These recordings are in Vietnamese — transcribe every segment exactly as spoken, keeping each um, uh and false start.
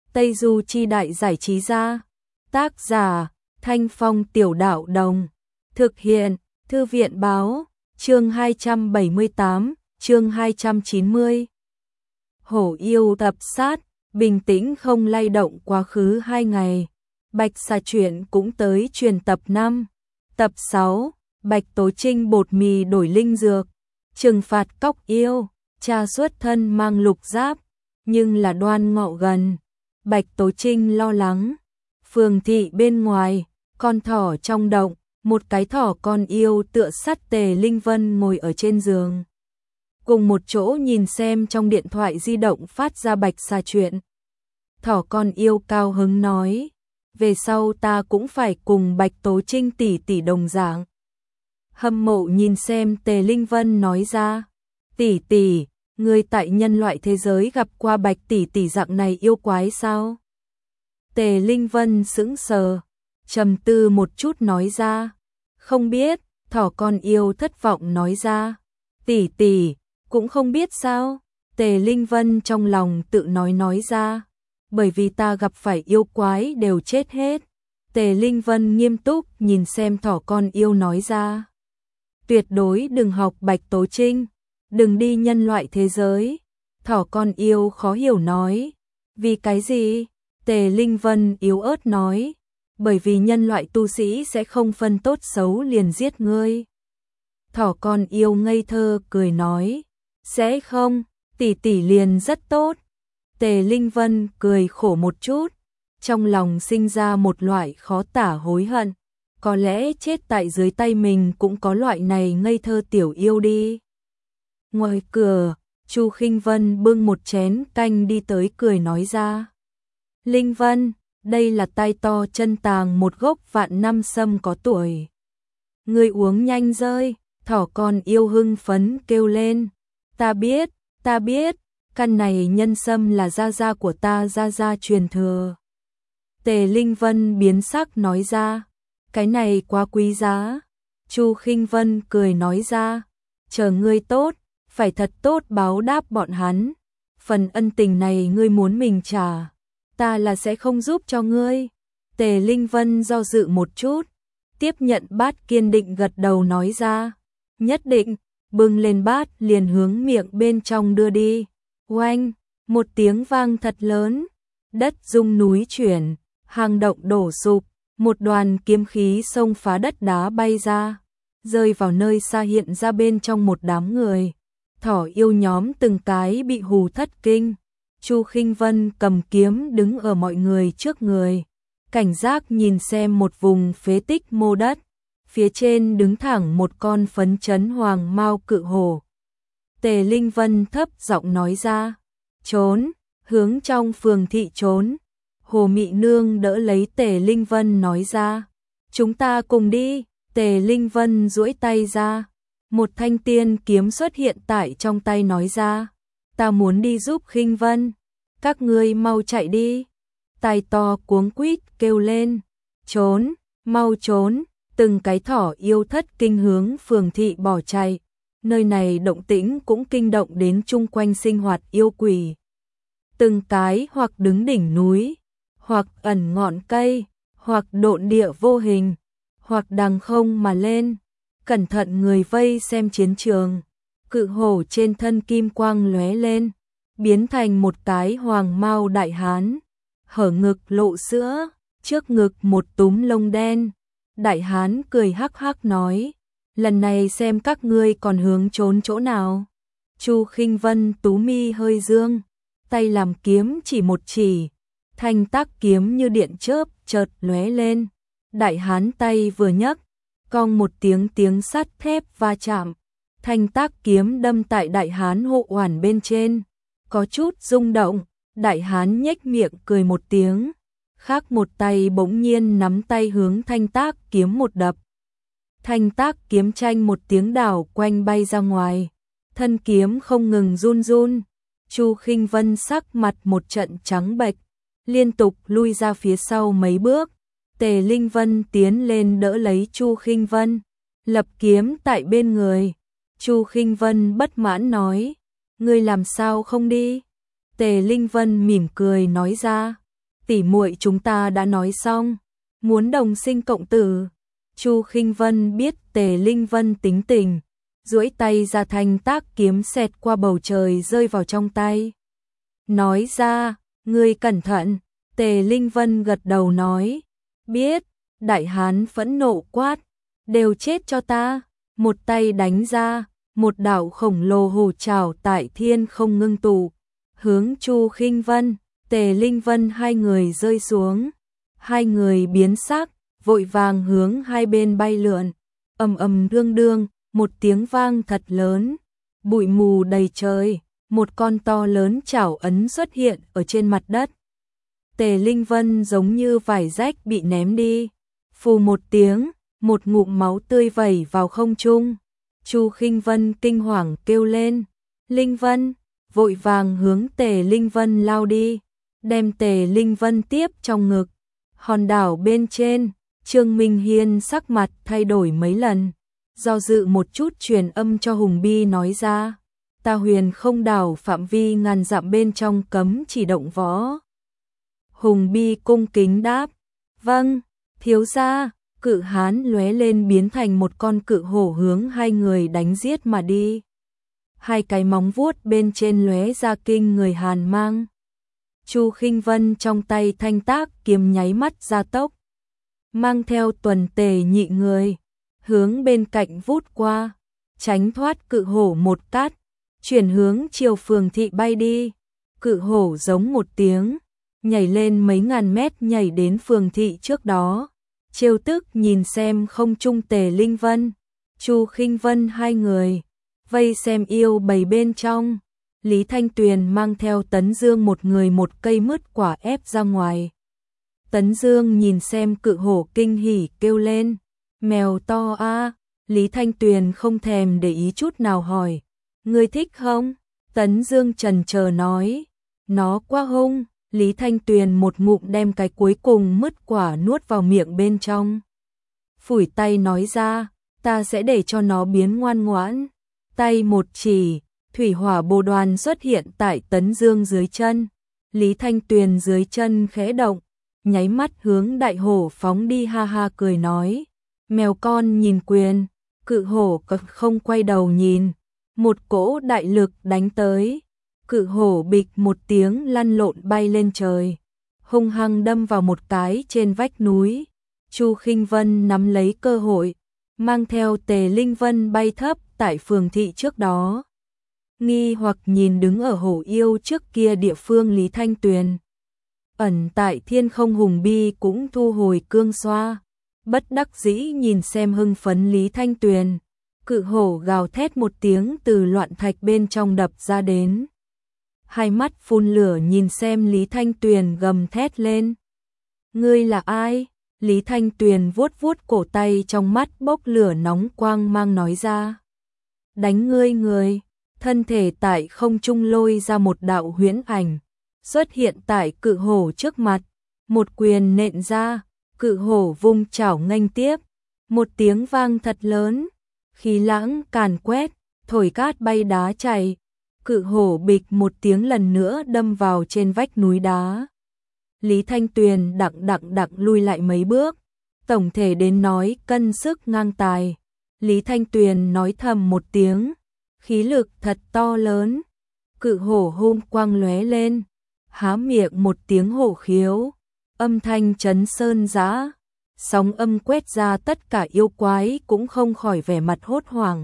Tây Du Chi Đại Giải Trí Gia. Tác giả Thanh Phong Tiểu Đạo Đồng. Thực hiện Thư viện Báo. Chương hai trăm bảy mươi tám, chương hai trăm chín mươi. Hổ yêu tập sát, bình tĩnh không lay động quá khứ hai ngày. Bạch Xà Truyện cũng tới truyền tập năm. Tập sáu, Bạch Tố Trinh bột mì đổi linh dược. Trừng phạt cóc yêu, cha xuất thân mang lục giáp, nhưng là đoan ngọ gần. Bạch Tố Trinh lo lắng. Phường thị bên ngoài, con thỏ trong động, một cái thỏ con yêu tựa sát Tề Linh Vân ngồi ở trên giường. Cùng một chỗ nhìn xem trong điện thoại di động phát ra Bạch Xà Truyện. Thỏ con yêu cao hứng nói, về sau ta cũng phải cùng Bạch Tố Trinh tỷ tỷ đồng dạng. Hâm mộ nhìn xem Tề Linh Vân nói ra, tỷ tỷ, người tại nhân loại thế giới gặp qua Bạch tỷ tỷ dạng này yêu quái sao? Tề Linh Vân sững sờ, trầm tư một chút nói ra, không biết. Thỏ con yêu thất vọng nói ra, tỷ tỷ, cũng không biết sao? Tề Linh Vân trong lòng tự nói nói ra, bởi vì ta gặp phải yêu quái đều chết hết. Tề Linh Vân nghiêm túc nhìn xem thỏ con yêu nói ra, tuyệt đối đừng học Bạch Tố Trinh, đừng đi nhân loại thế giới. Thỏ con yêu khó hiểu nói, vì cái gì? Tề Linh Vân yếu ớt nói, bởi vì nhân loại tu sĩ sẽ không phân tốt xấu liền giết ngươi. Thỏ con yêu ngây thơ cười nói, sẽ không, tỷ tỷ liền rất tốt. Tề Linh Vân cười khổ một chút, trong lòng sinh ra một loại khó tả hối hận, có lẽ chết tại dưới tay mình cũng có loại này ngây thơ tiểu yêu đi. Ngoài cửa, Chu Khinh Vân bưng một chén canh đi tới cười nói ra, Linh Vân, đây là tai to chân tàng một gốc vạn năm sâm có tuổi. Ngươi uống nhanh rơi. Thỏ con yêu hưng phấn kêu lên, ta biết, ta biết, căn này nhân sâm là gia gia của ta gia gia truyền thừa. Tề Linh Vân biến sắc nói ra, cái này quá quý giá. Chu Khinh Vân cười nói ra, chờ ngươi tốt, phải thật tốt báo đáp bọn hắn. Phần ân tình này ngươi muốn mình trả, ta là sẽ không giúp cho ngươi. Tề Linh Vân do dự một chút, tiếp nhận bát kiên định gật đầu nói ra, nhất định. Bưng lên bát liền hướng miệng bên trong đưa đi. Oanh, một tiếng vang thật lớn, đất rung núi chuyển, hang động đổ sụp, một đoàn kiếm khí xông phá đất đá bay ra, rơi vào nơi xa hiện ra bên trong một đám người. Thỏ yêu nhóm từng cái bị hù thất kinh. Chu Khinh Vân cầm kiếm đứng ở mọi người trước người, cảnh giác nhìn xem một vùng phế tích mô đất. Phía trên đứng thẳng một con phấn chấn hoàng mao cự hổ. Tề Linh Vân thấp giọng nói ra, trốn, hướng trong phường thị trốn. Hồ Mị Nương đỡ lấy Tề Linh Vân nói ra, chúng ta cùng đi. Tề Linh Vân duỗi tay ra, một thanh tiên kiếm xuất hiện tại trong tay nói ra, ta muốn đi giúp Khinh Vân, các ngươi mau chạy đi. Tai to cuống quýt kêu lên, trốn, mau trốn. Từng cái thỏ yêu thất kinh hướng phường thị bỏ chạy, nơi này động tĩnh cũng kinh động đến chung quanh sinh hoạt yêu quỷ. Từng cái hoặc đứng đỉnh núi, hoặc ẩn ngọn cây, hoặc độn địa vô hình, hoặc đằng không mà lên, cẩn thận người vây xem chiến trường. Cự hổ trên thân kim quang lóe lên, biến thành một cái hoàng mao đại hán, hở ngực lộ sữa, trước ngực một túm lông đen. Đại hán cười hắc hắc nói, lần này xem các ngươi còn hướng trốn chỗ nào. Chu Khinh Vân tú mi hơi dương, tay làm kiếm chỉ một chỉ, thanh tác kiếm như điện chớp chợt lóe lên. Đại hán tay vừa nhấc, cong một tiếng tiếng sắt thép va chạm, thanh tác kiếm đâm tại đại hán hộ oản bên trên, có chút rung động. Đại hán nhếch miệng cười một tiếng, khác một tay bỗng nhiên nắm tay hướng thanh tác kiếm một đập. Thanh tác kiếm tranh một tiếng đảo quanh bay ra ngoài, thân kiếm không ngừng run run. Chu Khinh Vân sắc mặt một trận trắng bệch, liên tục lui ra phía sau mấy bước. Tề Linh Vân tiến lên đỡ lấy Chu Khinh Vân, lập kiếm tại bên người. Chu Khinh Vân bất mãn nói, ngươi làm sao không đi? Tề Linh Vân mỉm cười nói ra, Tỷ muội chúng ta đã nói xong, muốn đồng sinh cộng tử. Chu Khinh Vân biết Tề Linh Vân tính tình, duỗi tay ra thanh tác kiếm xẹt qua bầu trời rơi vào trong tay. Nói ra, ngươi cẩn thận. Tề Linh Vân gật đầu nói, biết. Đại hán phẫn nộ quát, đều chết cho ta. Một tay đánh ra, một đạo khổng lồ hổ trảo tại thiên không ngưng tụ, hướng Chu Khinh Vân, Tề Linh Vân hai người rơi xuống. Hai người biến sắc, vội vàng hướng hai bên bay lượn. Ầm ầm đương đương, một tiếng vang thật lớn, bụi mù đầy trời, một con to lớn chảo ấn xuất hiện ở trên mặt đất. Tề Linh Vân giống như vải rách bị ném đi, phù một tiếng, một ngụm máu tươi vẩy vào không trung. Chu Khinh Vân kinh hoàng kêu lên, Linh Vân, vội vàng hướng Tề Linh Vân lao đi, đem Tề Linh Vân tiếp trong ngực. Hòn đảo bên trên, Trương Minh Hiên sắc mặt thay đổi mấy lần, do dự một chút truyền âm cho Hùng Bi nói ra, ta Huyền Không đảo phạm vi ngàn dặm bên trong cấm chỉ động võ. Hùng Bi cung kính đáp, vâng, thiếu gia. Cự hán lóe lên biến thành một con cự hổ hướng hai người đánh giết mà đi. Hai cái móng vuốt bên trên lóe ra kinh người hàn mang. Chu Khinh Vân trong tay thanh tác kiếm nháy mắt ra tốc, mang theo tuần tề nhị người, hướng bên cạnh vút qua, tránh thoát cự hổ một cát, chuyển hướng chiều phường thị bay đi. Cự hổ giống một tiếng, nhảy lên mấy ngàn mét nhảy đến phường thị trước đó. Trêu tức nhìn xem không trung Tề Linh Vân, Chu Khinh Vân hai người, vây xem yêu bầy bên trong. Lý Thanh Tuyền mang theo Tấn Dương một người một cây mứt quả ép ra ngoài. Tấn Dương nhìn xem cự hổ kinh hỉ kêu lên, mèo to a. Lý Thanh Tuyền không thèm để ý chút nào hỏi, ngươi thích không? Tấn Dương chần chờ nói, nó quá hung. Lý Thanh Tuyền một ngụm đem cái cuối cùng mứt quả nuốt vào miệng bên trong. Phủi tay nói ra, ta sẽ để cho nó biến ngoan ngoãn. Tay một chỉ, thủy hỏa bồ đoàn xuất hiện tại Tấn Dương dưới chân. Lý Thanh Tuyền dưới chân khẽ động, nháy mắt hướng đại hổ phóng đi, ha ha cười nói, mèo con nhìn quyền. Cự hổ không quay đầu nhìn, một cỗ đại lực đánh tới. Cự hổ bịch một tiếng lăn lộn bay lên trời, hung hăng đâm vào một cái trên vách núi. Chu Khinh Vân nắm lấy cơ hội, mang theo Tề Linh Vân bay thấp tại phường thị trước đó. Nghi hoặc nhìn đứng ở hổ yêu trước kia địa phương Lý Thanh Tuyền. Ẩn tại thiên không Hùng Bi cũng thu hồi cương xoa, bất đắc dĩ nhìn xem hưng phấn Lý Thanh Tuyền. Cự hổ gào thét một tiếng từ loạn thạch bên trong đập ra đến. Hai mắt phun lửa nhìn xem Lý Thanh Tuyền gầm thét lên. Ngươi là ai? Lý Thanh Tuyền vuốt vuốt cổ tay trong mắt bốc lửa nóng quang mang nói ra. Đánh ngươi người, thân thể tại không trung lôi ra một đạo huyễn ảnh, xuất hiện tại cự hổ trước mặt, một quyền nện ra, cự hổ vung chảo nghênh tiếp, một tiếng vang thật lớn, khí lãng càn quét, thổi cát bay đá chảy. Cự hổ bịch một tiếng lần nữa đâm vào trên vách núi đá. Lý Thanh Tuyền đặng đặng đặng lui lại mấy bước, tổng thể đến nói cân sức ngang tài. Lý Thanh Tuyền nói thầm một tiếng, khí lực thật to lớn. Cự hổ hung quang lóe lên, há miệng một tiếng hổ khiếu, âm thanh chấn sơn giã, sóng âm quét ra, tất cả yêu quái cũng không khỏi vẻ mặt hốt hoảng.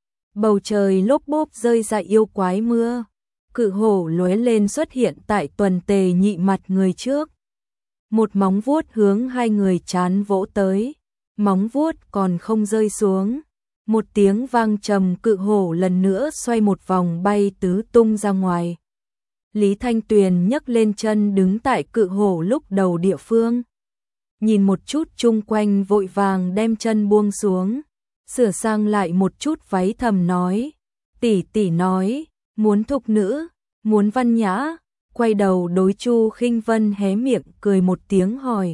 Bầu trời lốp bốp rơi ra yêu quái mưa. Cự hổ lóe lên xuất hiện tại tuần tề nhị mặt người trước. Một móng vuốt hướng hai người chán vỗ tới. Móng vuốt còn không rơi xuống. Một tiếng vang trầm, cự hổ lần nữa xoay một vòng bay tứ tung ra ngoài. Lý Thanh Tuyền nhấc lên chân đứng tại cự hổ lúc đầu địa phương. Nhìn một chút chung quanh vội vàng đem chân buông xuống. Sửa sang lại một chút váy thầm nói, tỷ tỷ nói, muốn thục nữ, muốn văn nhã. Quay đầu đối Chu Khinh Vân hé miệng cười một tiếng hỏi,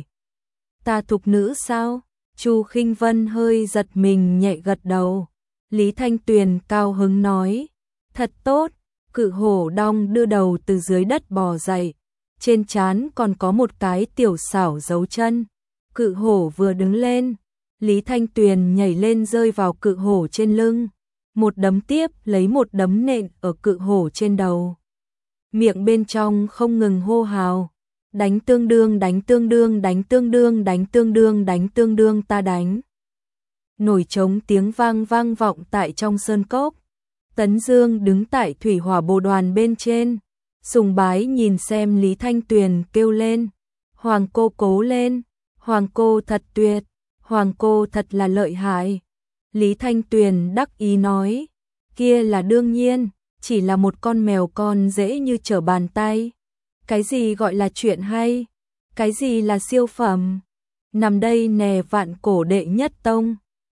ta thục nữ sao? Chu Khinh Vân hơi giật mình nhẹ gật đầu. Lý Thanh Tuyền cao hứng nói, thật tốt. Cự hổ đong đưa đầu từ dưới đất bò dậy, trên trán còn có một cái tiểu xảo dấu chân. Cự hổ vừa đứng lên, Lý Thanh Tuyền nhảy lên rơi vào cự hổ trên lưng, một đấm tiếp lấy một đấm nện ở cự hổ trên đầu. Miệng bên trong không ngừng hô hào, đánh tương đương, đánh tương đương, đánh tương đương, đánh tương đương, đánh tương đương, ta đánh. Nổi trống tiếng vang vang vọng tại trong sơn cốc. Tấn Dương đứng tại thủy hỏa bồ đoàn bên trên, sùng bái nhìn xem Lý Thanh Tuyền, kêu lên: Hoàng cô cố lên, Hoàng cô thật tuyệt, Hoàng cô thật là lợi hại. Lý Thanh Tuyền đắc ý nói: kia là đương nhiên, chỉ là một con mèo con dễ như trở bàn tay. Cái gì gọi là chuyện hay, cái gì là siêu phẩm, nằm đây nè vạn cổ đệ nhất tông.